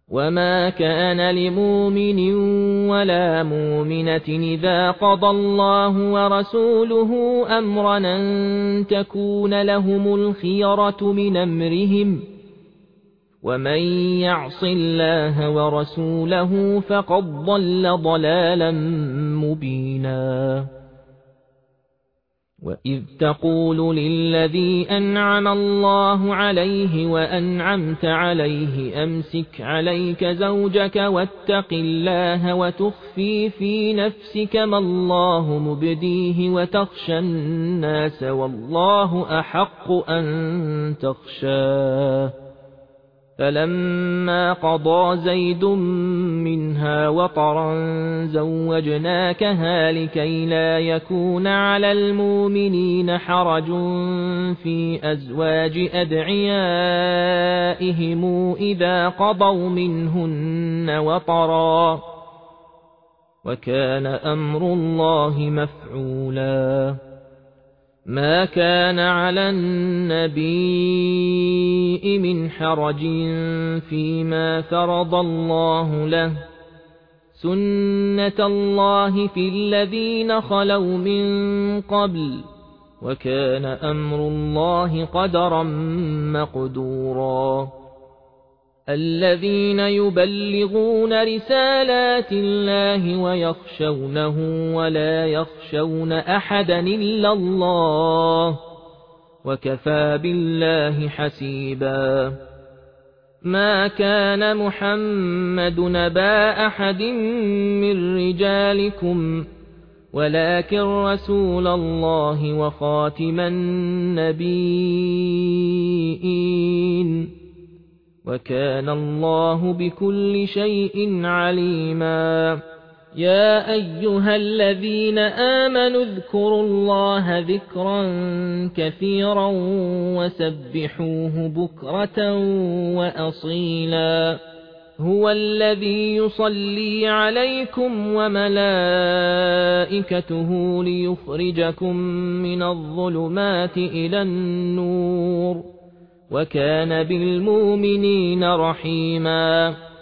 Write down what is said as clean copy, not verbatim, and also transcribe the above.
وما كان لمؤمن ولا مؤمنة إذا قضى الله ورسوله أمرا أن تكون لهم الخيرة من أمرهم ومن يعص الله ورسوله فقد ضل ضلالا مبينا وإذ تقول للذي أنعم الله عليه وأنعمت عليه أمسك عليك زوجك واتق الله وتخفي في نفسك ما الله مبديه وتخشى الناس والله أحق أن تخشاه فلما قضى زيد منها وطرا زوجناكها لكي لا يكون على المؤمنين حرج في أزواج أدعيائهم إذا قضوا منهن وطرا وكان أمر الله مفعولا ما كان على النبي من حرج فيما فرض الله له سنة الله في الذين خلوا من قبل وكان أمر الله قدرا مقدورا الذين يبلغون رسالات الله ويخشونه ولا يخشون أحدا إلا الله وكفى بالله حسيبا ما كان محمد نبا أحد من رجالكم ولكن رسول الله وخاتم النبيين وكان الله بكل شيء عليما يا أيها الذين آمنوا اذكروا الله ذكرا كثيرا وسبحوه بكرة وأصيلا هو الذي يصلي عليكم وملائكته ليخرجكم من الظلمات إلى النور وكان بالمؤمنين رحيما